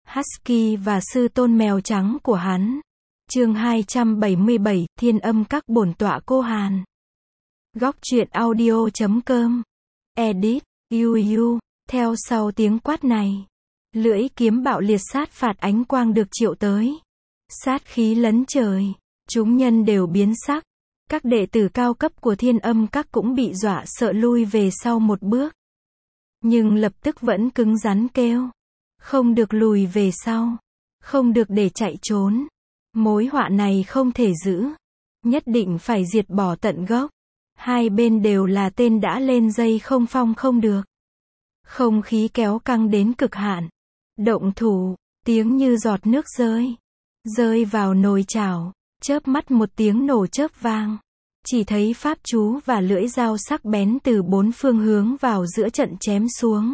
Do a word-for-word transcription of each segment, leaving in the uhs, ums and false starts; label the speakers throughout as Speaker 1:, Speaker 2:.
Speaker 1: Husky và sư tôn mèo trắng của hắn. Chương hai trăm bảy mươi bảy, Thiên Âm Các bổn tọa Cô Hàn. Góc truyện audio chấm com. Edit, Yu Yu. Theo sau tiếng quát này, lưỡi kiếm bạo liệt sát phạt ánh quang được triệu tới. Sát khí lấn trời, chúng nhân đều biến sắc. Các đệ tử cao cấp của Thiên Âm Các cũng bị dọa sợ lui về sau một bước. Nhưng lập tức vẫn cứng rắn kêu. Không được lùi về sau. Không được để chạy trốn. Mối họa này không thể giữ. Nhất định phải diệt bỏ tận gốc. Hai bên đều là tên đã lên dây không phong không được. Không khí kéo căng đến cực hạn. Động thủ, tiếng như giọt nước rơi. Rơi vào nồi chảo, chớp mắt một tiếng nổ chớp vang. Chỉ thấy pháp chú và lưỡi dao sắc bén từ bốn phương hướng vào giữa trận chém xuống.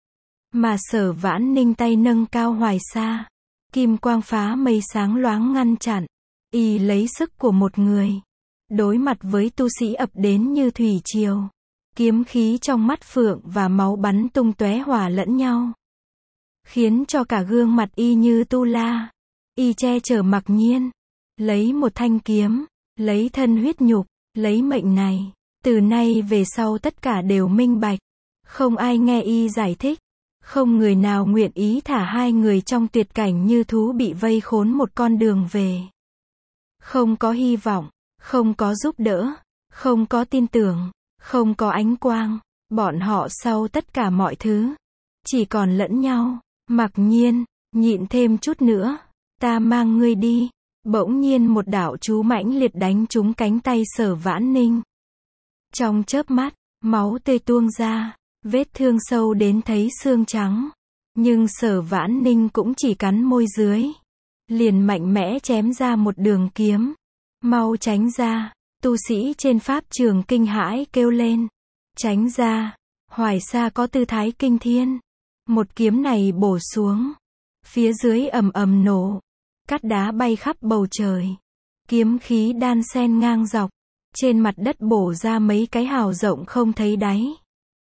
Speaker 1: Mà Sở Vãn Ninh tay nâng cao hoài xa. Kim quang phá mây sáng loáng ngăn chặn. Y lấy sức của một người. Đối mặt với tu sĩ ập đến như thủy triều. Kiếm khí trong mắt phượng và máu bắn tung tóe hòa lẫn nhau. Khiến cho cả gương mặt y như tu la. Y che chở Mặc Nhiên. Lấy một thanh kiếm. Lấy thân huyết nhục. Lấy mệnh này. Từ nay về sau tất cả đều minh bạch. Không ai nghe y giải thích. Không người nào nguyện ý thả hai người trong tuyệt cảnh như thú bị vây khốn một con đường về. Không có hy vọng. Không có giúp đỡ. Không có tin tưởng. Không có ánh quang. Bọn họ sau tất cả mọi thứ. Chỉ còn lẫn nhau. Mặc Nhiên, nhịn thêm chút nữa. Ta mang ngươi đi. Bỗng nhiên một đạo chú mãnh liệt đánh trúng cánh tay Sở Vãn Ninh. Trong chớp mắt, máu tươi tuôn ra. Vết thương sâu đến thấy xương trắng. Nhưng Sở Vãn Ninh cũng chỉ cắn môi dưới. Liền mạnh mẽ chém ra một đường kiếm. Mau tránh ra. Tu sĩ trên pháp trường kinh hãi kêu lên. Tránh ra. Hoài Sa có tư thái kinh thiên. Một kiếm này bổ xuống. Phía dưới ầm ầm nổ. Cát đá bay khắp bầu trời. Kiếm khí đan xen ngang dọc. Trên mặt đất bổ ra mấy cái hào rộng không thấy đáy.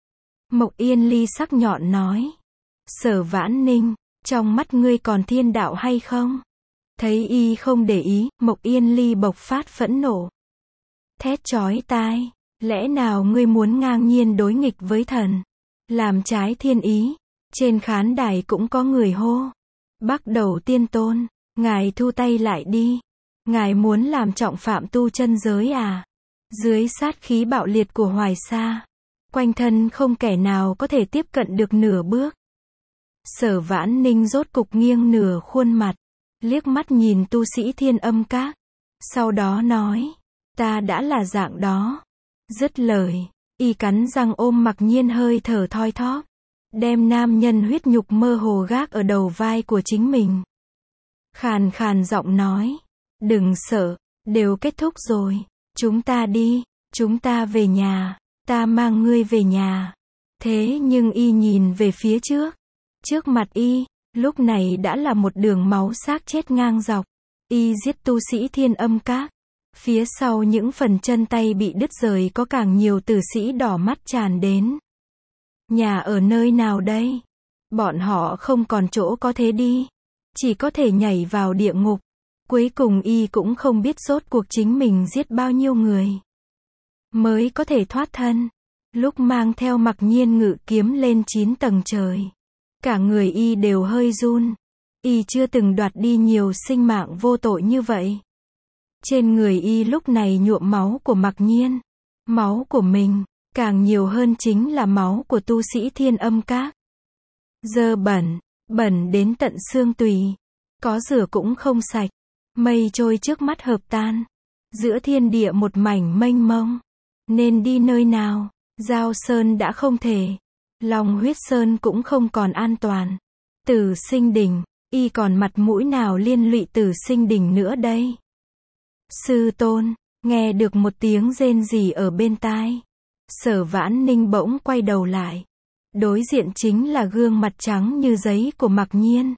Speaker 1: Mộc Yên Ly sắc nhọn nói. Sở Vãn Ninh, trong mắt ngươi còn thiên đạo hay không? Thấy y không để ý, Mộc Yên Ly bộc phát phẫn nộ. Thét chói tai. Lẽ nào ngươi muốn ngang nhiên đối nghịch với thần? Làm trái thiên ý. Trên khán đài cũng có người hô. Bắc Đầu Tiên Tôn, ngài thu tay lại đi. Ngài muốn làm trọng phạm tu chân giới à? Dưới sát khí bạo liệt của Hoài Sa, quanh thân không kẻ nào có thể tiếp cận được nửa bước. Sở Vãn Ninh rốt cục nghiêng nửa khuôn mặt, liếc mắt nhìn tu sĩ Thiên Âm Các. Sau đó nói, ta đã là dạng đó. Dứt lời, y cắn răng ôm Mặc Nhiên hơi thở thoi thóp. Đem nam nhân huyết nhục mơ hồ gác ở đầu vai của chính mình. Khàn khàn giọng nói, đừng sợ, đều kết thúc rồi. Chúng ta đi, chúng ta về nhà, ta mang ngươi về nhà. Thế nhưng y nhìn về phía trước. Trước mặt y, lúc này đã là một đường máu xác chết ngang dọc. Y giết tu sĩ Thiên Âm Các. Phía sau những phần chân tay bị đứt rời có càng nhiều tử sĩ đỏ mắt tràn đến. Nhà ở nơi nào đây? Bọn họ không còn chỗ có thể đi. Chỉ có thể nhảy vào địa ngục. Cuối cùng y cũng không biết rốt cuộc chính mình giết bao nhiêu người. Mới có thể thoát thân. Lúc mang theo Mặc Nhiên ngự kiếm lên chín tầng trời. Cả người y đều hơi run. Y chưa từng đoạt đi nhiều sinh mạng vô tội như vậy. Trên người y lúc này nhuộm máu của Mặc Nhiên. Máu của mình. Càng nhiều hơn chính là máu của tu sĩ Thiên Âm Các. Dơ bẩn, bẩn đến tận xương tùy. Có rửa cũng không sạch. Mây trôi trước mắt hợp tan. Giữa thiên địa một mảnh mênh mông. Nên đi nơi nào? Giao Sơn đã không thể. Long Huyết Sơn cũng không còn an toàn. Tử Sinh Đỉnh, y còn mặt mũi nào liên lụy Tử Sinh Đỉnh nữa đây? Sư tôn, nghe được một tiếng rên rỉ ở bên tai. Sở Vãn Ninh bỗng quay đầu lại. Đối diện chính là gương mặt trắng như giấy của Mặc Nhiên.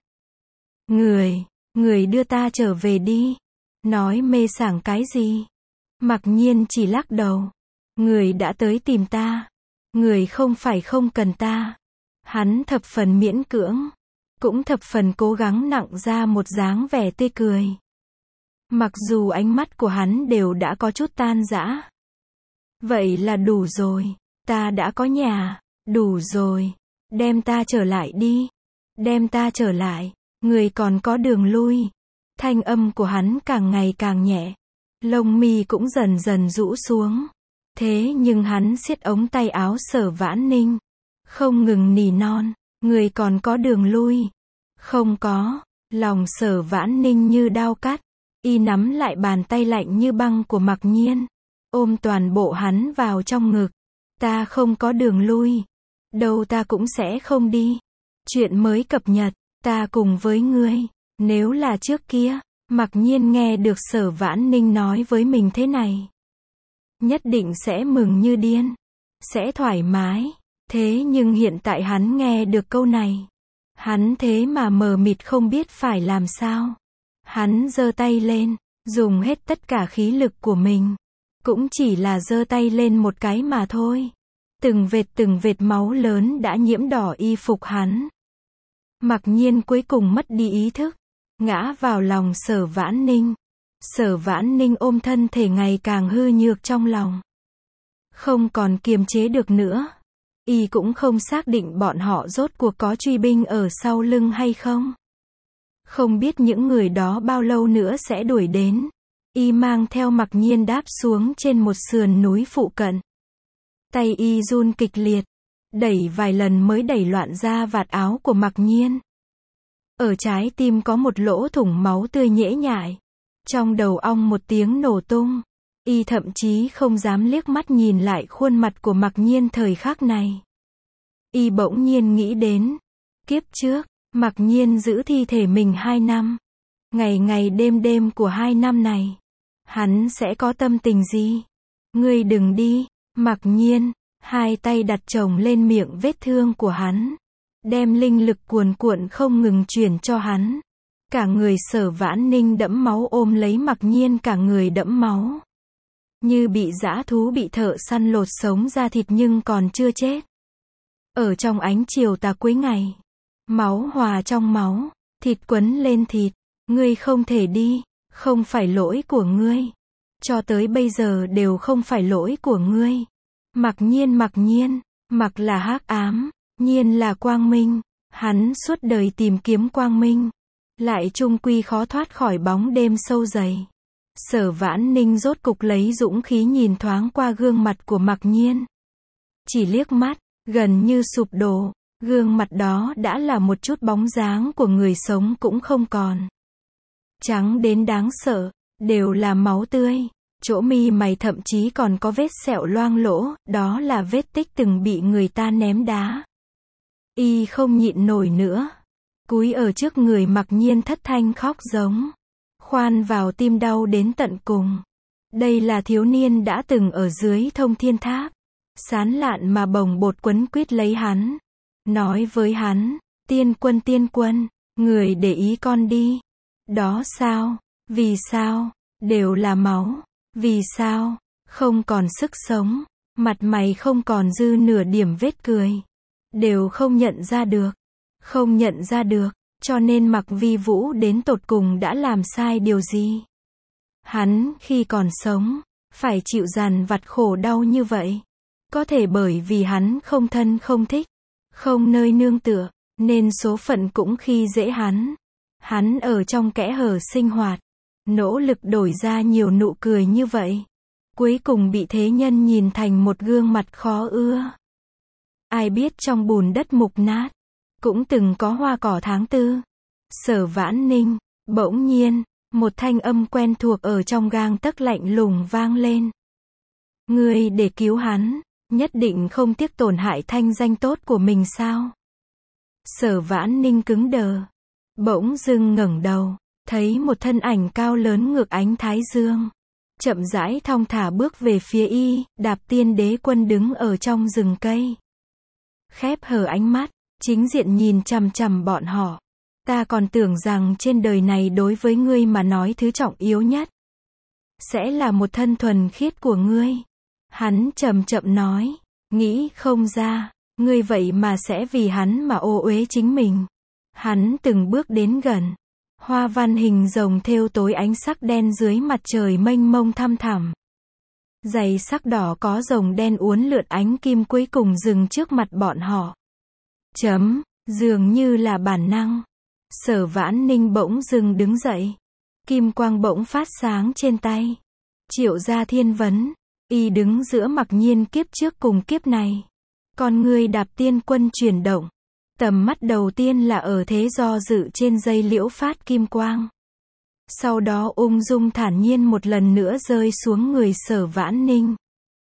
Speaker 1: Người, người đưa ta trở về đi. Nói mê sảng cái gì? Mặc Nhiên chỉ lắc đầu. Người đã tới tìm ta. Người không phải không cần ta. Hắn thập phần miễn cưỡng. cũng thập phần cố gắng nặng ra một dáng vẻ tươi cười. Mặc dù ánh mắt của hắn đều đã có chút tan rã. Vậy là đủ rồi, ta đã có nhà, đủ rồi, đem ta trở lại đi, đem ta trở lại, người còn có đường lui. Thanh âm của hắn càng ngày càng nhẹ, lông mi cũng dần dần rũ xuống. Thế nhưng hắn siết ống tay áo Sở Vãn Ninh, không ngừng nỉ non, người còn có đường lui. Không có, lòng Sở Vãn Ninh như đao cắt, y nắm lại bàn tay lạnh như băng của Mặc Nhiên, ôm toàn bộ hắn vào trong ngực. Ta không có đường lui, đâu ta cũng sẽ không đi. Chuyện mới cập nhật, ta cùng với ngươi. Nếu là trước kia, Mặc Nhiên nghe được Sở Vãn Ninh nói với mình thế này, nhất định sẽ mừng như điên, sẽ thoải mái. Thế nhưng hiện tại hắn nghe được câu này, hắn thế mà mờ mịt không biết phải làm sao. Hắn giơ tay lên, dùng hết tất cả khí lực của mình, cũng chỉ là giơ tay lên một cái mà thôi. Từng vệt từng vệt máu lớn đã nhiễm đỏ y phục hắn. Mặc Nhiên cuối cùng mất đi ý thức, ngã vào lòng Sở Vãn Ninh. Sở Vãn Ninh ôm thân thể ngày càng hư nhược trong lòng, không còn kiềm chế được nữa. Y cũng không xác định bọn họ rốt cuộc có truy binh ở sau lưng hay không. Không biết những người đó bao lâu nữa sẽ đuổi đến. Y mang theo Mặc Nhiên đáp xuống trên một sườn núi phụ cận. Tay y run kịch liệt, đẩy vài lần mới đẩy loạn ra vạt áo của Mặc Nhiên. Ở trái tim có một lỗ thủng máu tươi nhễ nhại. Trong đầu ong một tiếng nổ tung. Y thậm chí không dám liếc mắt nhìn lại khuôn mặt của Mặc Nhiên thời khắc này. Y bỗng nhiên nghĩ đến, kiếp trước, Mặc Nhiên giữ thi thể mình hai năm. Ngày ngày đêm đêm của hai năm này, hắn sẽ có tâm tình gì? Ngươi đừng đi, Mặc Nhiên, hai tay đặt chồng lên miệng vết thương của hắn, đem linh lực cuồn cuộn không ngừng truyền cho hắn. Cả người Sở Vãn Ninh đẫm máu ôm lấy Mặc Nhiên, cả người đẫm máu, như bị dã thú bị thợ săn lột sống ra thịt nhưng còn chưa chết. Ở trong ánh chiều tà cuối ngày, máu hòa trong máu, thịt quấn lên thịt. Ngươi không thể đi, không phải lỗi của ngươi. Cho tới bây giờ đều không phải lỗi của ngươi. Mặc Nhiên, Mặc Nhiên, Mặc là hắc ám, Nhiên là quang minh. Hắn suốt đời tìm kiếm quang minh, lại chung quy khó thoát khỏi bóng đêm sâu dày. Sở Vãn Ninh rốt cục lấy dũng khí nhìn thoáng qua gương mặt của Mặc Nhiên. Chỉ liếc mắt, gần như sụp đổ, gương mặt đó đã là một chút bóng dáng của người sống cũng không còn. Trắng đến đáng sợ, đều là máu tươi. Chỗ mi mày thậm chí còn có vết sẹo loang lỗ, đó là vết tích từng bị người ta ném đá. Y không nhịn nổi nữa, cúi ở trước người Mặc Nhiên thất thanh khóc giống. Khoan vào tim đau đến tận cùng. Đây là thiếu niên đã từng ở dưới Thông Thiên Tháp, sán lạn mà bồng bột quấn quýt lấy hắn, nói với hắn, tiên quân tiên quân, người để ý con đi. Đó sao? Vì sao? Đều là máu. Vì sao? Không còn sức sống, mặt mày không còn dư nửa điểm vết cười. Đều không nhận ra được. Không nhận ra được, cho nên Mặc Vi Vũ đến tột cùng đã làm sai điều gì? Hắn, khi còn sống, phải chịu dằn vặt khổ đau như vậy. Có thể bởi vì hắn không thân không thích, không nơi nương tựa, nên số phận cũng khi dễ hắn. Hắn ở trong kẽ hở sinh hoạt, nỗ lực đổi ra nhiều nụ cười như vậy. Cuối cùng bị thế nhân nhìn thành một gương mặt khó ưa. Ai biết trong bùn đất mục nát, cũng từng có hoa cỏ tháng tư. Sở Vãn Ninh, bỗng nhiên, một thanh âm quen thuộc ở trong gang tấc lạnh lùng vang lên. Ngươi để cứu hắn, nhất định không tiếc tổn hại thanh danh tốt của mình sao? Sở Vãn Ninh cứng đờ, bỗng dưng ngẩng đầu, thấy một thân ảnh cao lớn ngược ánh thái dương, chậm rãi thong thả bước về phía y. Đạp Tiên Đế Quân đứng ở trong rừng cây, khép hờ ánh mắt, chính diện nhìn chằm chằm bọn họ. Ta còn tưởng rằng trên đời này đối với ngươi mà nói thứ trọng yếu nhất sẽ là một thân thuần khiết của ngươi. Hắn chậm chậm nói, nghĩ không ra, ngươi vậy mà sẽ vì hắn mà ô uế chính mình. Hắn từng bước đến gần. Hoa văn hình rồng thêu tối ánh sắc đen dưới mặt trời mênh mông thăm thẳm. Giày sắc đỏ có rồng đen uốn lượn ánh kim cuối cùng dừng trước mặt bọn họ. Chấm, dường như là bản năng. Sở Vãn Ninh bỗng dừng đứng dậy. Kim quang bỗng phát sáng trên tay. Triệu gia thiên vấn. Y đứng giữa Mặc Nhiên kiếp trước cùng kiếp này. Con người Đạp Tiên Quân chuyển động. Tầm mắt đầu tiên là ở thế do dự trên dây liễu phát kim quang. Sau đó ung dung thản nhiên một lần nữa rơi xuống người Sở Vãn Ninh.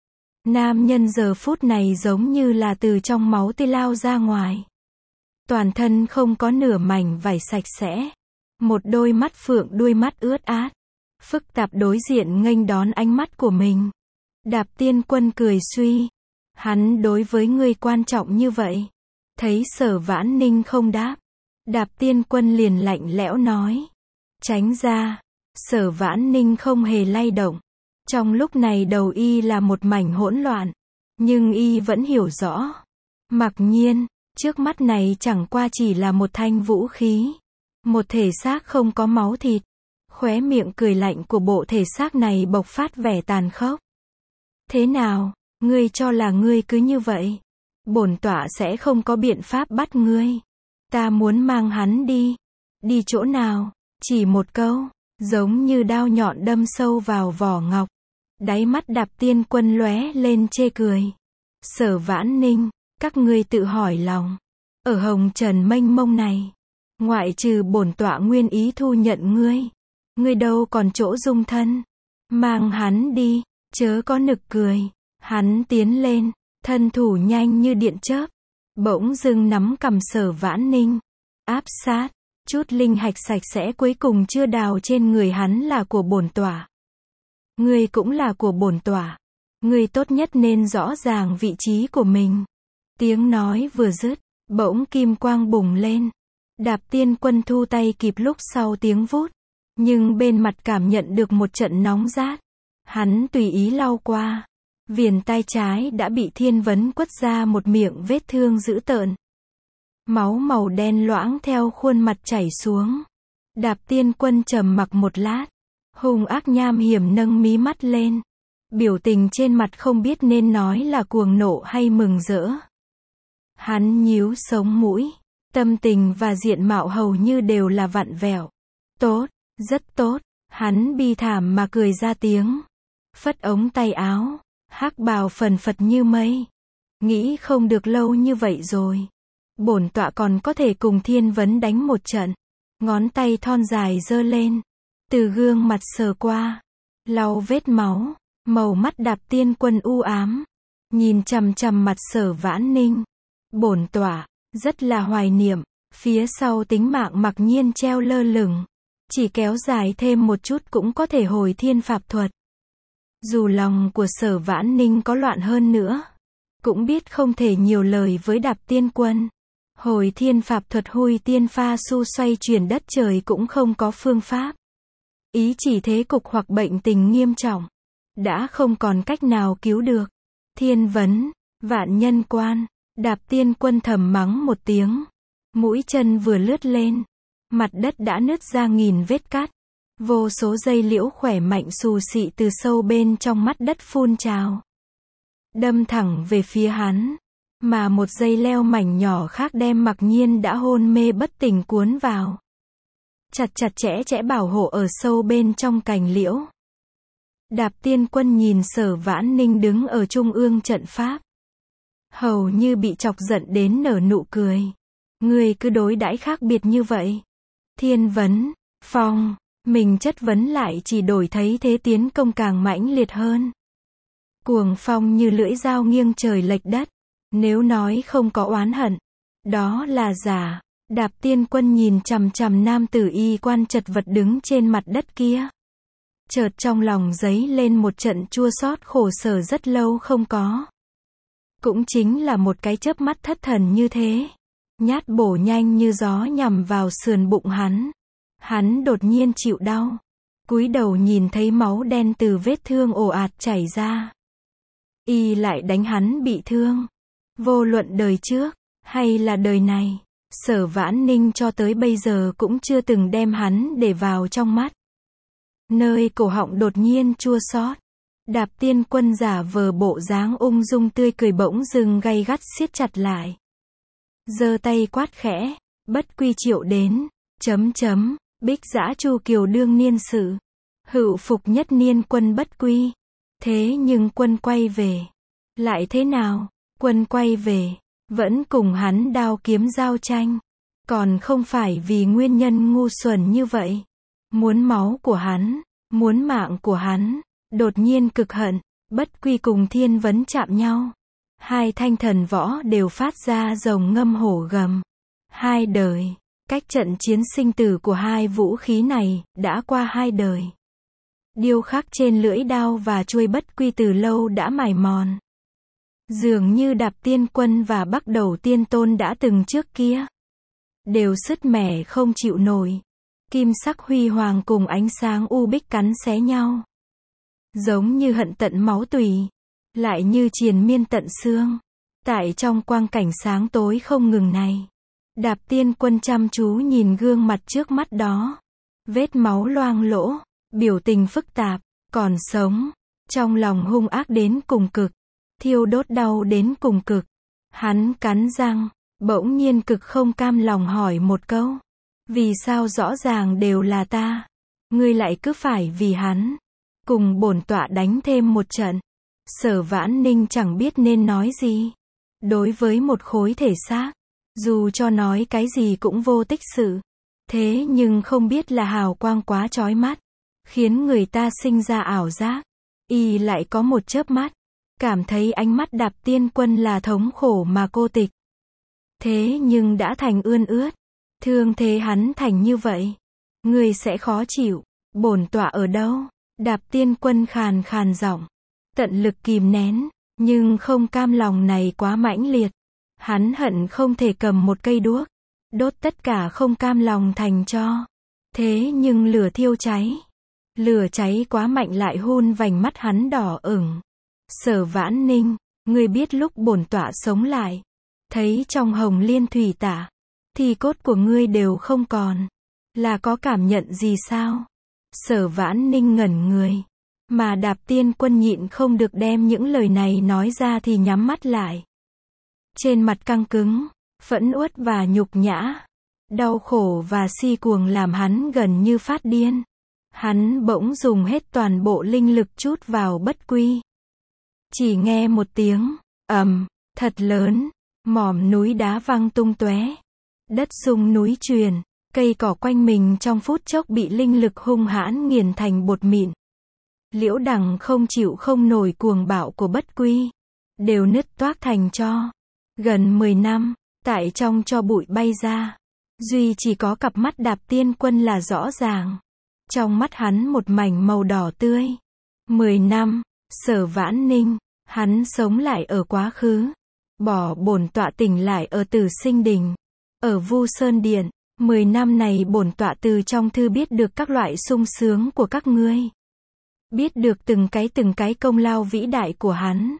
Speaker 1: Nam nhân giờ phút này giống như là từ trong máu tươi lao ra ngoài. Toàn thân không có nửa mảnh vải sạch sẽ. Một đôi mắt phượng đuôi mắt ướt át. Phức tạp đối diện nghênh đón ánh mắt của mình. Đạp Tiên Quân cười suy. Hắn đối với ngươi quan trọng như vậy. Thấy Sở Vãn Ninh không đáp. Đạp Tiên Quân liền lạnh lẽo nói. Tránh ra. Sở Vãn Ninh không hề lay động. Trong lúc này đầu y là một mảnh hỗn loạn. Nhưng y vẫn hiểu rõ. Mặc nhiên, trước mắt này chẳng qua chỉ là một thanh vũ khí. Một thể xác không có máu thịt. Khóe miệng cười lạnh của bộ thể xác này bộc phát vẻ tàn khốc. Thế nào, ngươi cho là ngươi cứ như vậy? Bổn tọa sẽ không có biện pháp bắt ngươi. Ta muốn mang hắn đi. Đi chỗ nào? Chỉ một câu, giống như đao nhọn đâm sâu vào vỏ ngọc. Đáy mắt Đạp Tiên Quân lóe lên chê cười. Sở Vãn Ninh, các ngươi tự hỏi lòng. Ở hồng trần mênh mông này, ngoại trừ bổn tọa nguyên ý thu nhận ngươi, ngươi đâu còn chỗ dung thân. Mang hắn đi, chớ có nực cười. Hắn tiến lên, thân thủ nhanh như điện chớp. Bỗng dưng nắm cầm Sở Vãn Ninh. Áp sát, chút linh hạch sạch sẽ cuối cùng chưa đào trên người hắn là của bổn tọa. Ngươi cũng là của bổn tọa. Ngươi tốt nhất nên rõ ràng vị trí của mình. Tiếng nói vừa dứt, bỗng kim quang bùng lên. Đạp Tiên Quân thu tay kịp lúc sau tiếng vút. Nhưng bên mặt cảm nhận được một trận nóng rát. Hắn tùy ý lau qua. Viền tay trái đã bị thiên vấn quất ra một miệng vết thương dữ tợn. Máu màu đen loãng theo khuôn mặt chảy xuống. Đạp Tiên Quân trầm mặc một lát. Hung ác nham hiểm nâng mí mắt lên. Biểu tình trên mặt không biết nên nói là cuồng nộ hay mừng rỡ. Hắn nhíu sống mũi. Tâm tình và diện mạo hầu như đều là vặn vẹo. Tốt, rất tốt. Hắn bi thảm mà cười ra tiếng. Phất ống tay áo. Hắc bào phần phật như mây. Nghĩ không được lâu như vậy rồi. Bổn tọa còn có thể cùng thiên vấn đánh một trận. Ngón tay thon dài giơ lên. Từ gương mặt sờ qua. Lau vết máu. Màu mắt Đạp Tiên Quân u ám. Nhìn chằm chằm mặt Sở Vãn Ninh. Bổn tọa, rất là hoài niệm. Phía sau tính mạng Mặc Nhiên treo lơ lửng. Chỉ kéo dài thêm một chút cũng có thể hồi thiên pháp thuật. Dù lòng của Sở Vãn Ninh có loạn hơn nữa. Cũng biết không thể nhiều lời với Đạp Tiên Quân. Hồi thiên pháp thuật hui tiên pha su xoay chuyển đất trời cũng không có phương pháp. Ý chỉ thế cục hoặc bệnh tình nghiêm trọng. Đã không còn cách nào cứu được. Thiên vấn, vạn nhân quan. Đạp Tiên Quân thầm mắng một tiếng. Mũi chân vừa lướt lên. Mặt đất đã nứt ra nghìn vết cắt. Vô số dây liễu khỏe mạnh xù xị từ sâu bên trong mắt đất phun trào. Đâm thẳng về phía hắn. Mà một dây leo mảnh nhỏ khác đem Mặc Nhiên đã hôn mê bất tỉnh cuốn vào. Chặt chặt chẽ chẽ bảo hộ ở sâu bên trong cành liễu. Đạp Tiên Quân nhìn Sở Vãn Ninh đứng ở trung ương trận pháp. Hầu như bị chọc giận đến nở nụ cười. Ngươi cứ đối đãi khác biệt như vậy. Thiên vấn, phong, mình chất vấn lại chỉ đổi thấy thế tiến công càng mãnh liệt hơn. Cuồng phong như lưỡi dao nghiêng trời lệch đất. Nếu nói không có oán hận, đó là giả. Đạp Tiên Quân nhìn chằm chằm nam tử y quan chật vật đứng trên mặt đất kia. Chợt trong lòng dấy lên một trận chua xót khổ sở rất lâu không có. Cũng chính là một cái chớp mắt thất thần như thế. Nhát bổ nhanh như gió nhằm vào sườn bụng hắn. Hắn đột nhiên chịu đau. Cúi đầu nhìn thấy máu đen từ vết thương ồ ạt chảy ra. Y lại đánh hắn bị thương. Vô luận đời trước, hay là đời này, Sở Vãn Ninh cho tới bây giờ cũng chưa từng đem hắn để vào trong mắt. Nơi cổ họng đột nhiên chua xót. Đạp Tiên Quân giả vờ bộ dáng ung dung tươi cười bỗng dưng gay gắt siết chặt lại. Giơ tay quát khẽ, bất quy triệu đến, chấm chấm, bích dã Chu Kiều đương niên sự. Hữu phục nhất niên quân bất quy. Thế nhưng quân quay về. Lại thế nào? Quân quay về, vẫn cùng hắn đao kiếm giao tranh. Còn không phải vì nguyên nhân ngu xuẩn như vậy. Muốn máu của hắn, muốn mạng của hắn. Đột nhiên cực hận, bất quy cùng thiên vấn chạm nhau. Hai thanh thần võ đều phát ra rồng ngâm hổ gầm. Hai đời, cách trận chiến sinh tử của hai vũ khí này, đã qua hai đời. Điêu khắc trên lưỡi đao và chuôi bất quy từ lâu đã mài mòn. Dường như Đạp Tiên Quân và Bắc Đầu Tiên Tôn đã từng trước kia. Đều sứt mẻ không chịu nổi. Kim sắc huy hoàng cùng ánh sáng u bích cắn xé nhau. Giống như hận tận máu tủy. Lại như triền miên tận xương. Tại trong quang cảnh sáng tối không ngừng này. Đạp Tiên Quân chăm chú nhìn gương mặt trước mắt đó. Vết máu loang lỗ. Biểu tình phức tạp. Còn sống. Trong lòng hung ác đến cùng cực. Thiêu đốt đau đến cùng cực. Hắn cắn răng. Bỗng nhiên cực không cam lòng hỏi một câu. Vì sao rõ ràng đều là ta. Ngươi lại cứ phải vì hắn. Cùng bổn tọa đánh thêm một trận. Sở Vãn Ninh chẳng biết nên nói gì. Đối với một khối thể xác. Dù cho nói cái gì cũng vô tích sự. Thế nhưng không biết là hào quang quá chói mắt. Khiến người ta sinh ra ảo giác. Y lại có một chớp mắt. Cảm thấy ánh mắt Đạp Tiên Quân là thống khổ mà cô tịch. Thế nhưng đã thành ươn ướt. Thương thế hắn thành như vậy. Người sẽ khó chịu. Bổn tọa ở đâu? Đạp Tiên Quân khàn khàn giọng. Tận lực kìm nén. Nhưng không cam lòng này quá mãnh liệt. Hắn hận không thể cầm một cây đuốc. Đốt tất cả không cam lòng thành tro. Thế nhưng lửa thiêu cháy. Lửa cháy quá mạnh lại hun vành mắt hắn đỏ ửng. Sở Vãn Ninh, ngươi biết lúc bổn tọa sống lại. Thấy trong hồng liên thủy tả. Thì cốt của ngươi đều không còn. Là có cảm nhận gì sao? Sở Vãn Ninh ngẩn người. Mà Đạp Tiên Quân nhịn không được đem những lời này nói ra thì nhắm mắt lại. Trên mặt căng cứng, phẫn uất và nhục nhã. Đau khổ và si cuồng làm hắn gần như phát điên. Hắn bỗng dùng hết toàn bộ linh lực trút vào bất quy. Chỉ nghe một tiếng, ầm, thật lớn, mỏm núi đá văng tung tóe. Đất rung núi truyền, cây cỏ quanh mình trong phút chốc bị linh lực hung hãn nghiền thành bột mịn. Liễu đằng không chịu không nổi cuồng bạo của bất quy. Đều nứt toác thành tro. Gần mười năm, tại trong tro bụi bay ra. Duy chỉ có cặp mắt Đạp Tiên Quân là rõ ràng. Trong mắt hắn một mảnh màu đỏ tươi. Mười năm, Sở Vãn Ninh, hắn sống lại ở quá khứ. Bỏ bổn tọa tỉnh lại ở Tử Sinh Đình. Ở Vu Sơn Điện, mười năm này bổn tọa từ trong thư biết được các loại sung sướng của các ngươi. Biết được từng cái từng cái công lao vĩ đại của hắn.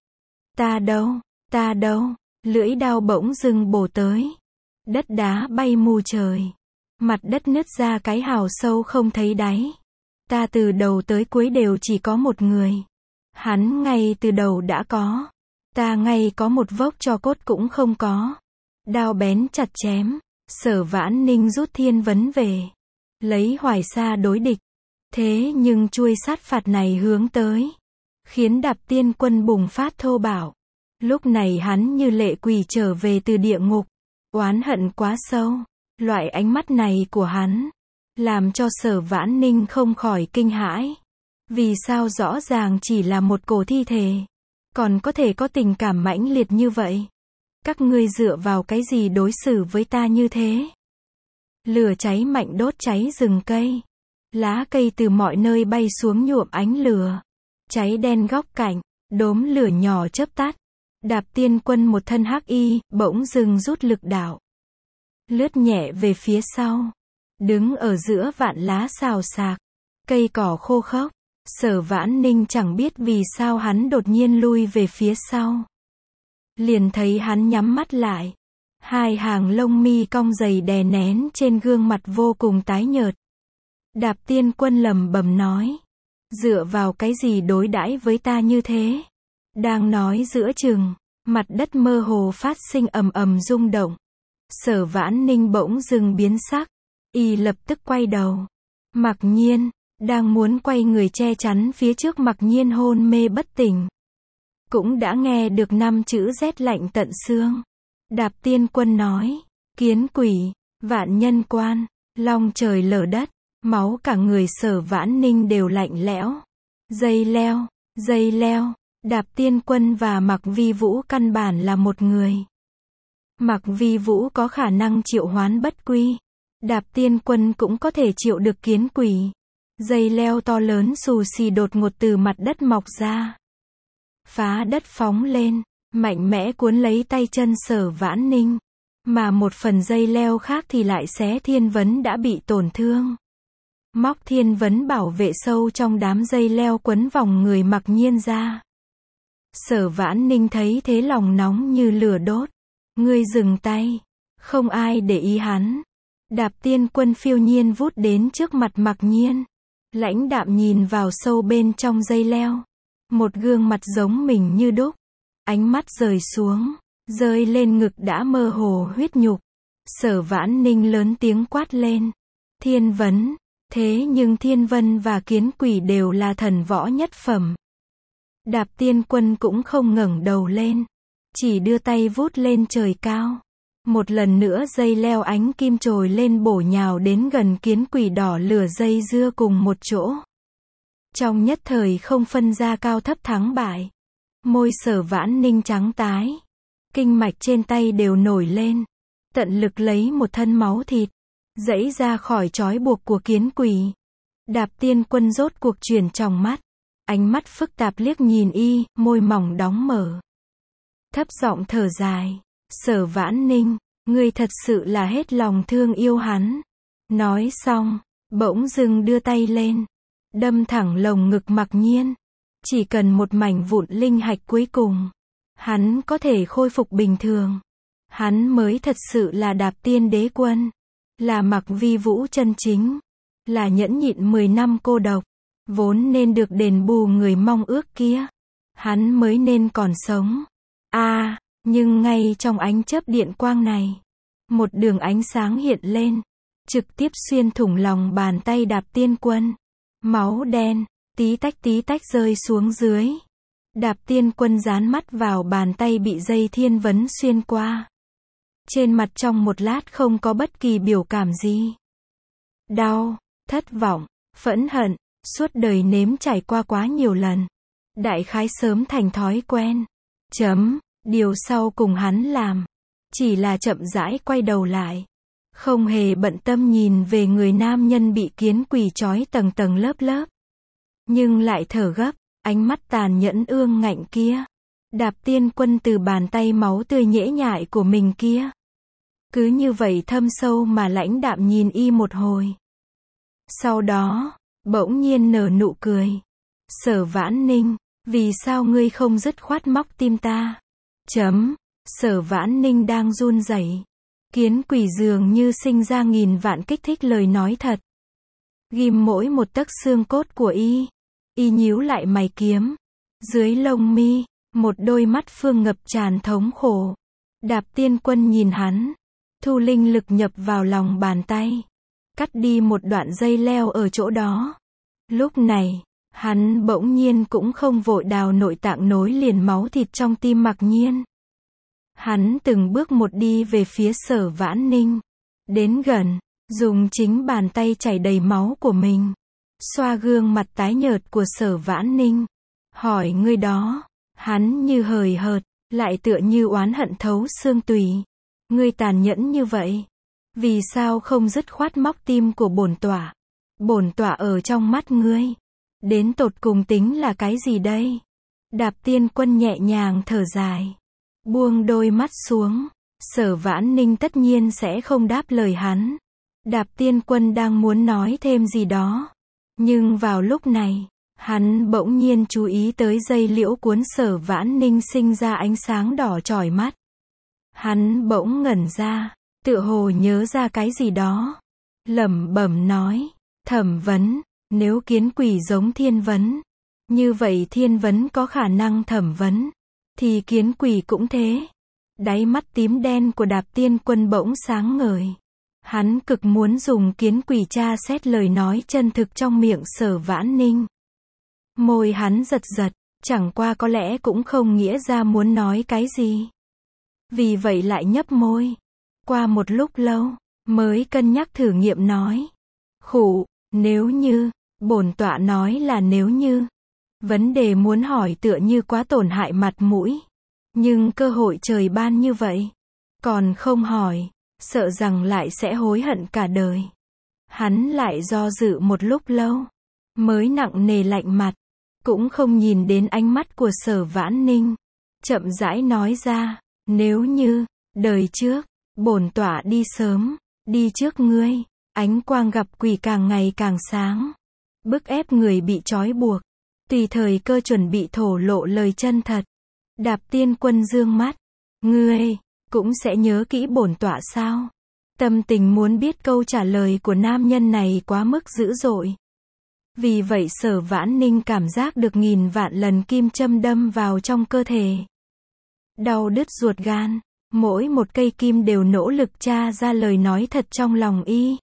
Speaker 1: Ta đâu, ta đâu, lưỡi đao bỗng dưng bổ tới. Đất đá bay mù trời. Mặt đất nứt ra cái hào sâu không thấy đáy. Ta từ đầu tới cuối đều chỉ có một người. Hắn ngay từ đầu đã có. Ta ngay có một vốc tro cốt cũng không có. Đao bén chặt chém. Sở Vãn Ninh rút thiên vấn về. Lấy Hoài Sa đối địch. Thế nhưng chuôi sát phạt này hướng tới. Khiến Đạp Tiên Quân bùng phát thô bạo. Lúc này hắn như lệ quỷ trở về từ địa ngục. Oán hận quá sâu. Loại ánh mắt này của hắn. Làm cho Sở Vãn Ninh không khỏi kinh hãi. Vì sao rõ ràng chỉ là một cổ thi thể. Còn có thể có tình cảm mãnh liệt như vậy. Các ngươi dựa vào cái gì đối xử với ta như thế? Lửa cháy mạnh đốt cháy rừng cây. Lá cây từ mọi nơi bay xuống nhuộm ánh lửa. Cháy đen góc cạnh, đốm lửa nhỏ chớp tắt. Đạp Tiên Quân một thân hắc y, bỗng dưng rút lực đạo. Lướt nhẹ về phía sau. Đứng ở giữa vạn lá xào xạc. Cây cỏ khô khốc. Sở Vãn Ninh chẳng biết vì sao hắn đột nhiên lui về phía sau. Liền thấy hắn nhắm mắt lại. Hai hàng lông mi cong dày đè nén trên gương mặt vô cùng tái nhợt. Đạp Tiên Quân lẩm bẩm nói. Dựa vào cái gì đối đãi với ta như thế? Đang nói giữa chừng, mặt đất mơ hồ phát sinh ầm ầm rung động. Sở Vãn Ninh bỗng dừng biến sắc. Y lập tức quay đầu. Mặc Nhiên, đang muốn quay người che chắn phía trước Mặc Nhiên hôn mê bất tỉnh. Cũng đã nghe được năm chữ rét lạnh tận xương. Đạp Tiên Quân nói. Kiến quỷ, vạn nhân quan, long trời lở đất. Máu cả người Sở Vãn Ninh đều lạnh lẽo. Dây leo, dây leo. Đạp Tiên Quân và Mạc Vi Vũ căn bản là một người. Mạc Vi Vũ có khả năng triệu hoán bất quy. Đạp Tiên Quân cũng có thể triệu được kiến quỷ. Dây leo to lớn xù xì đột ngột từ mặt đất mọc ra. Phá đất phóng lên, mạnh mẽ cuốn lấy tay chân Sở Vãn Ninh. Mà một phần dây leo khác thì lại xé thiên vấn đã bị tổn thương. Móc thiên vấn bảo vệ sâu trong đám dây leo quấn vòng người Mặc Nhiên ra. Sở Vãn Ninh thấy thế lòng nóng như lửa đốt. Ngươi dừng tay. Không ai để ý hắn. Đạp Tiên Quân phiêu nhiên vút đến trước mặt Mặc Nhiên. Lãnh đạm nhìn vào sâu bên trong dây leo. Một gương mặt giống mình như đúc. Ánh mắt rời xuống, rơi lên ngực đã mơ hồ huyết nhục. Sở Vãn Ninh lớn tiếng quát lên. Thiên vấn. Thế nhưng Thiên Vân và Kiến Quỷ đều là thần võ nhất phẩm. Đạp Tiên Quân cũng không ngẩng đầu lên. Chỉ đưa tay vút lên trời cao. Một lần nữa dây leo ánh kim trồi lên bổ nhào đến gần Kiến Quỷ đỏ lửa dây dưa cùng một chỗ. Trong nhất thời không phân ra cao thấp thắng bại. Môi Sở Vãn Ninh trắng tái. Kinh mạch trên tay đều nổi lên. Tận lực lấy một thân máu thịt. Giãy ra khỏi trói buộc của Kiến Quỷ. Đạp Tiên Quân rốt cuộc chuyển tròng mắt. Ánh mắt phức tạp liếc nhìn y, môi mỏng đóng mở. Thấp giọng thở dài. Sở Vãn Ninh, ngươi thật sự là hết lòng thương yêu hắn. Nói xong, bỗng dưng đưa tay lên. Đâm thẳng lồng ngực Mặc Nhiên. Chỉ cần một mảnh vụn linh hạch cuối cùng. Hắn có thể khôi phục bình thường. Hắn mới thật sự là Đạp Tiên Đế Quân. Là Mạc Vi Vũ chân chính. Là nhẫn nhịn mười năm cô độc. Vốn nên được đền bù người mong ước kia. Hắn mới nên còn sống. a à, nhưng ngay trong ánh chớp điện quang này. Một đường ánh sáng hiện lên. Trực tiếp xuyên thủng lòng bàn tay Đạp Tiên Quân. Máu đen, tí tách tí tách rơi xuống dưới. Đạp Tiên Quân dán mắt vào bàn tay bị dây thiên vấn xuyên qua. Trên mặt trong một lát không có bất kỳ biểu cảm gì. Đau, thất vọng, phẫn hận, suốt đời nếm trải qua quá nhiều lần. Đại khái sớm thành thói quen. Chấm, điều sau cùng hắn làm. Chỉ là chậm rãi quay đầu lại. Không hề bận tâm nhìn về người nam nhân bị Kiến Quỷ trói tầng tầng lớp lớp. Nhưng lại thở gấp, ánh mắt tàn nhẫn ương ngạnh kia. Đạp Tiên Quân từ bàn tay máu tươi nhễ nhại của mình kia. Cứ như vậy thâm sâu mà lãnh đạm nhìn y một hồi. Sau đó, bỗng nhiên nở nụ cười. Sở Vãn Ninh, vì sao ngươi không dứt khoát móc tim ta? Chấm, Sở Vãn Ninh đang run rẩy. Kiến Quỷ dường như sinh ra nghìn vạn kích thích lời nói thật. Ghim mỗi một tấc xương cốt của y. Y nhíu lại mày kiếm. Dưới lông mi, một đôi mắt phương ngập tràn thống khổ. Đạp Tiên Quân nhìn hắn. Thu linh lực nhập vào lòng bàn tay. Cắt đi một đoạn dây leo ở chỗ đó. Lúc này, hắn bỗng nhiên cũng không vội đào nội tạng nối liền máu thịt trong tim Mặc Nhiên. Hắn từng bước một đi về phía Sở Vãn Ninh. Đến gần, dùng chính bàn tay chảy đầy máu của mình. Xoa gương mặt tái nhợt của Sở Vãn Ninh. Hỏi ngươi đó. Hắn như hời hợt, lại tựa như oán hận thấu xương tủy. Ngươi tàn nhẫn như vậy. Vì sao không dứt khoát móc tim của bổn tọa? Bổn tọa ở trong mắt ngươi. Đến tột cùng tính là cái gì đây? Đạp Tiên Quân nhẹ nhàng thở dài. Buông đôi mắt xuống. Sở Vãn Ninh tất nhiên sẽ không đáp lời hắn. Đạp Tiên Quân đang muốn nói thêm gì đó. Nhưng vào lúc này, hắn bỗng nhiên chú ý tới dây liễu cuốn Sở Vãn Ninh sinh ra ánh sáng đỏ chói mắt. Hắn bỗng ngẩn ra, tựa hồ nhớ ra cái gì đó. Lẩm bẩm nói, thẩm vấn, nếu kiến quỷ giống thiên vấn, như vậy thiên vấn có khả năng thẩm vấn, thì kiến quỷ cũng thế. Đáy mắt tím đen của Đạp Tiên Quân bỗng sáng ngời. Hắn cực muốn dùng kiến quỷ tra xét lời nói chân thực trong miệng Sở Vãn Ninh. Môi hắn giật giật, chẳng qua có lẽ cũng không nghĩa ra muốn nói cái gì. Vì vậy lại nhấp môi. Qua một lúc lâu, mới cân nhắc thử nghiệm nói. Khụ, nếu như, bổn tọa nói là nếu như. Vấn đề muốn hỏi tựa như quá tổn hại mặt mũi. Nhưng cơ hội trời ban như vậy. Còn không hỏi, sợ rằng lại sẽ hối hận cả đời. Hắn lại do dự một lúc lâu. Mới nặng nề lạnh mặt. Cũng không nhìn đến ánh mắt của Sở Vãn Ninh. Chậm rãi nói ra, nếu như, đời trước, bổn tọa đi sớm, đi trước ngươi, ánh quang gặp quỷ càng ngày càng sáng. Bức ép người bị trói buộc. Tùy thời cơ chuẩn bị thổ lộ lời chân thật. Đạp Tiên Quân dương mắt. Ngươi, cũng sẽ nhớ kỹ bổn tọa sao? Tâm tình muốn biết câu trả lời của nam nhân này quá mức dữ dội. Vì vậy Sở Vãn Ninh cảm giác được nghìn vạn lần kim châm đâm vào trong cơ thể. Đau đứt ruột gan, mỗi một cây kim đều nỗ lực tra ra lời nói thật trong lòng y.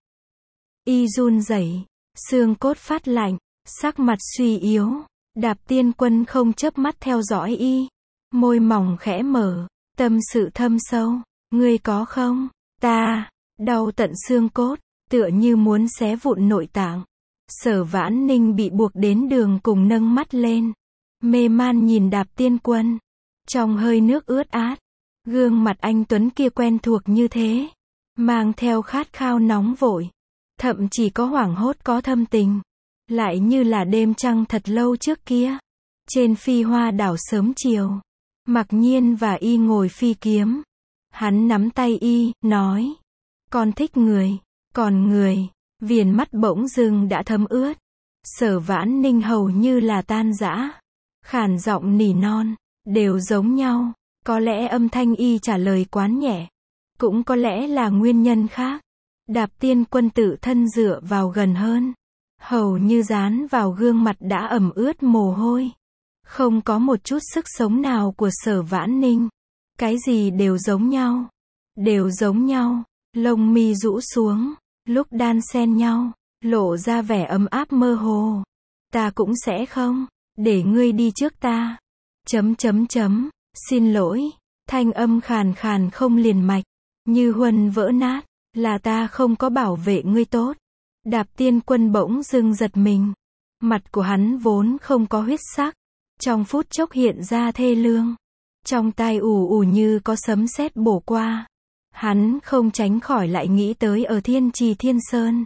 Speaker 1: Y run rẩy, xương cốt phát lạnh, sắc mặt suy yếu. Đạp Tiên Quân không chớp mắt theo dõi y. Môi mỏng khẽ mở, tâm sự thâm sâu. Ngươi có không? Ta, đau tận xương cốt, tựa như muốn xé vụn nội tạng. Sở Vãn Ninh bị buộc đến đường cùng nâng mắt lên. Mê man nhìn Đạp Tiên Quân. Trong hơi nước ướt át. Gương mặt anh tuấn kia quen thuộc như thế. Mang theo khát khao nóng vội. Thậm chỉ có hoảng hốt có thâm tình. Lại như là đêm trăng thật lâu trước kia. Trên phi hoa đảo sớm chiều. Mặc Nhiên và y ngồi phi kiếm. Hắn nắm tay y, nói. Con thích người. Còn người. Viền mắt bỗng dưng đã thấm ướt. Sở Vãn Ninh hầu như là tan rã. Khàn giọng nỉ non. Đều giống nhau. Có lẽ âm thanh y trả lời quán nhẹ. Cũng có lẽ là nguyên nhân khác. Đạp Tiên Quân tự thân dựa vào gần hơn. Hầu như dán vào gương mặt đã ẩm ướt mồ hôi. Không có một chút sức sống nào của Sở Vãn Ninh. Cái gì đều giống nhau. Đều giống nhau. Lông mi rũ xuống. Lúc đan xen nhau. Lộ ra vẻ ấm áp mơ hồ. Ta cũng sẽ không. Để ngươi đi trước ta. Chấm chấm chấm. Xin lỗi. Thanh âm khàn khàn không liền mạch. Như huân vỡ nát. Là ta không có bảo vệ ngươi tốt. Đạp Tiên Quân bỗng dưng giật mình. Mặt của hắn vốn không có huyết sắc. Trong phút chốc hiện ra thê lương. Trong tai ù ù như có sấm sét bổ qua. Hắn không tránh khỏi lại nghĩ tới ở Thiên Trì Thiên Sơn.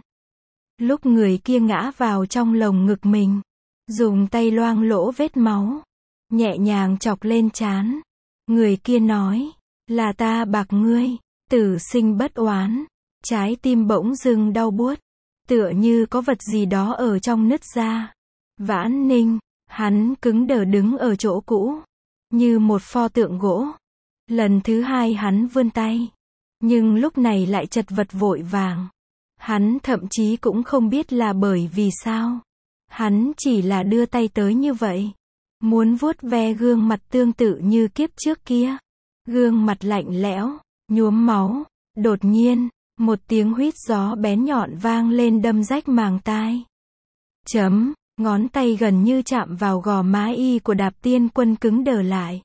Speaker 1: Lúc người kia ngã vào trong lồng ngực mình. Dùng tay loang lỗ vết máu. Nhẹ nhàng chọc lên trán. Người kia nói. Là ta bạc ngươi. Tử sinh bất oán. Trái tim bỗng dưng đau buốt. Tựa như có vật gì đó ở trong nứt ra. Vãn Ninh. Hắn cứng đờ đứng ở chỗ cũ. Như một pho tượng gỗ. Lần thứ hai hắn vươn tay. Nhưng lúc này lại chật vật vội vàng. Hắn thậm chí cũng không biết là bởi vì sao. Hắn chỉ là đưa tay tới như vậy. Muốn vuốt ve gương mặt tương tự như kiếp trước kia. Gương mặt lạnh lẽo, nhuốm máu. Đột nhiên, một tiếng huýt gió bén nhọn vang lên đâm rách màng tai. Chấm, ngón tay gần như chạm vào gò má y của Đạp Tiên Quân cứng đờ lại.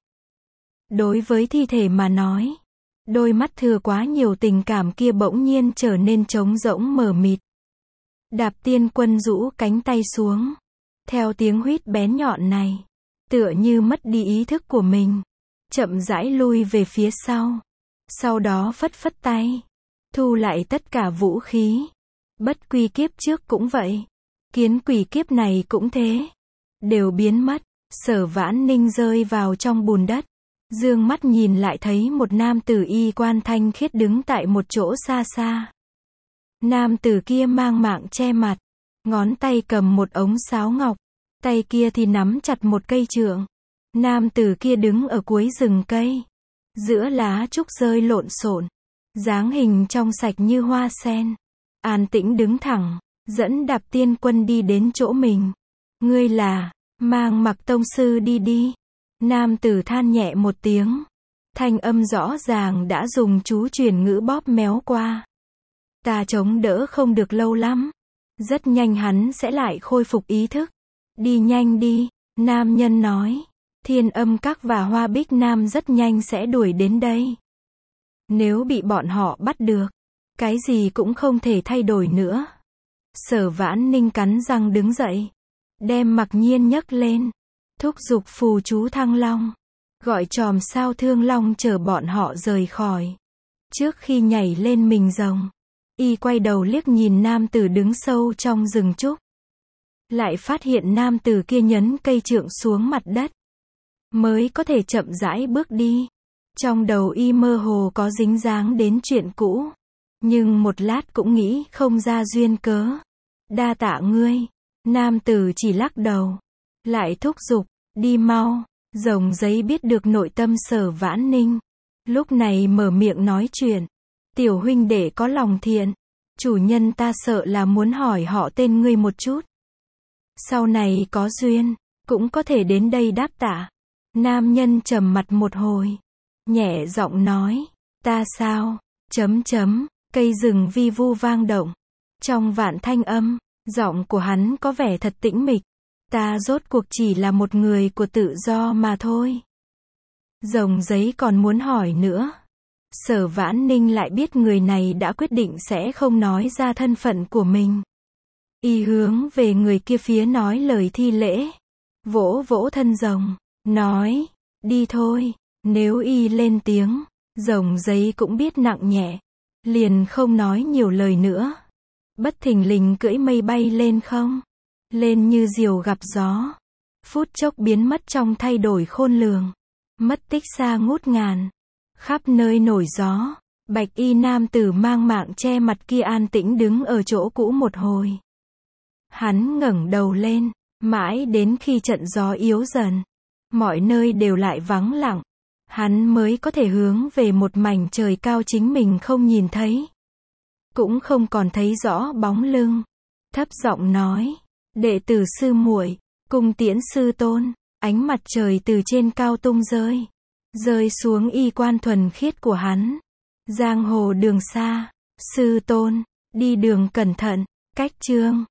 Speaker 1: Đối với thi thể mà nói, đôi mắt thừa quá nhiều tình cảm kia bỗng nhiên trở nên trống rỗng mờ mịt. Đạp Tiên Quân rũ cánh tay xuống. Theo tiếng huýt bén nhọn này, tựa như mất đi ý thức của mình. Chậm rãi lui về phía sau. Sau đó phất phất tay. Thu lại tất cả vũ khí. Bất quy kiếp trước cũng vậy. Kiến quỷ kiếp này cũng thế. Đều biến mất. Sở Vãn Ninh rơi vào trong bùn đất. Dương mắt nhìn lại thấy một nam tử y quan thanh khiết đứng tại một chỗ xa xa. Nam tử kia mang mạng che mặt. Ngón tay cầm một ống sáo ngọc. Tay kia thì nắm chặt một cây trượng. Nam tử kia đứng ở cuối rừng cây. Giữa lá trúc rơi lộn xộn, dáng hình trong sạch như hoa sen. An tĩnh đứng thẳng, dẫn Đạp Tiên Quân đi đến chỗ mình. Ngươi là, mang Mặc tông sư đi đi. Nam tử than nhẹ một tiếng. Thanh âm rõ ràng đã dùng chú truyền ngữ bóp méo qua. Ta chống đỡ không được lâu lắm. Rất nhanh hắn sẽ lại khôi phục ý thức. Đi nhanh đi, nam nhân nói. Thiên Âm Các và Hoa Bích Nam rất nhanh sẽ đuổi đến đây. Nếu bị bọn họ bắt được, cái gì cũng không thể thay đổi nữa. Sở Vãn Ninh cắn răng đứng dậy, đem Mặc Nhiên nhấc lên, thúc giục phù chú Thăng Long, gọi chòm sao Thương Long chở bọn họ rời khỏi. Trước khi nhảy lên mình rồng, y quay đầu liếc nhìn nam tử đứng sâu trong rừng trúc. Lại phát hiện nam tử kia nhấn cây trượng xuống mặt đất, mới có thể chậm rãi bước đi. Trong đầu y mơ hồ có dính dáng đến chuyện cũ, nhưng một lát cũng nghĩ không ra duyên cớ. Đa tạ ngươi. Nam tử chỉ lắc đầu, lại thúc giục, đi mau. Rồng giấy biết được nội tâm Sở Vãn Ninh, lúc này mở miệng nói chuyện. Tiểu huynh đệ có lòng thiện, chủ nhân ta sợ là muốn hỏi họ tên ngươi một chút. Sau này có duyên, cũng có thể đến đây đáp tạ. Nam nhân trầm mặt một hồi, nhẹ giọng nói, ta sao, chấm chấm, cây rừng vi vu vang động. Trong vạn thanh âm, giọng của hắn có vẻ thật tĩnh mịch. Ta rốt cuộc chỉ là một người của tự do mà thôi. Rồng giấy còn muốn hỏi nữa. Sở Vãn Ninh lại biết người này đã quyết định sẽ không nói ra thân phận của mình. Y hướng về người kia phía nói lời thi lễ, vỗ vỗ thân rồng, nói, đi thôi. Nếu y lên tiếng, rồng giấy cũng biết nặng nhẹ, liền không nói nhiều lời nữa. Bất thình lình cưỡi mây bay lên không, lên như diều gặp gió, phút chốc biến mất trong thay đổi khôn lường, mất tích xa ngút ngàn, khắp nơi nổi gió. Bạch y nam tử mang mạng che mặt kia an tĩnh đứng ở chỗ cũ một hồi. Hắn ngẩng đầu lên, mãi đến khi trận gió yếu dần, mọi nơi đều lại vắng lặng, hắn mới có thể hướng về một mảnh trời cao chính mình không nhìn thấy, cũng không còn thấy rõ bóng lưng. Thấp giọng nói, đệ tử sư muội, cung tiễn sư tôn. Ánh mặt trời từ trên cao tung rơi, rơi xuống y quan thuần khiết của hắn. Giang hồ đường xa, sư tôn, đi đường cẩn thận. Cách chương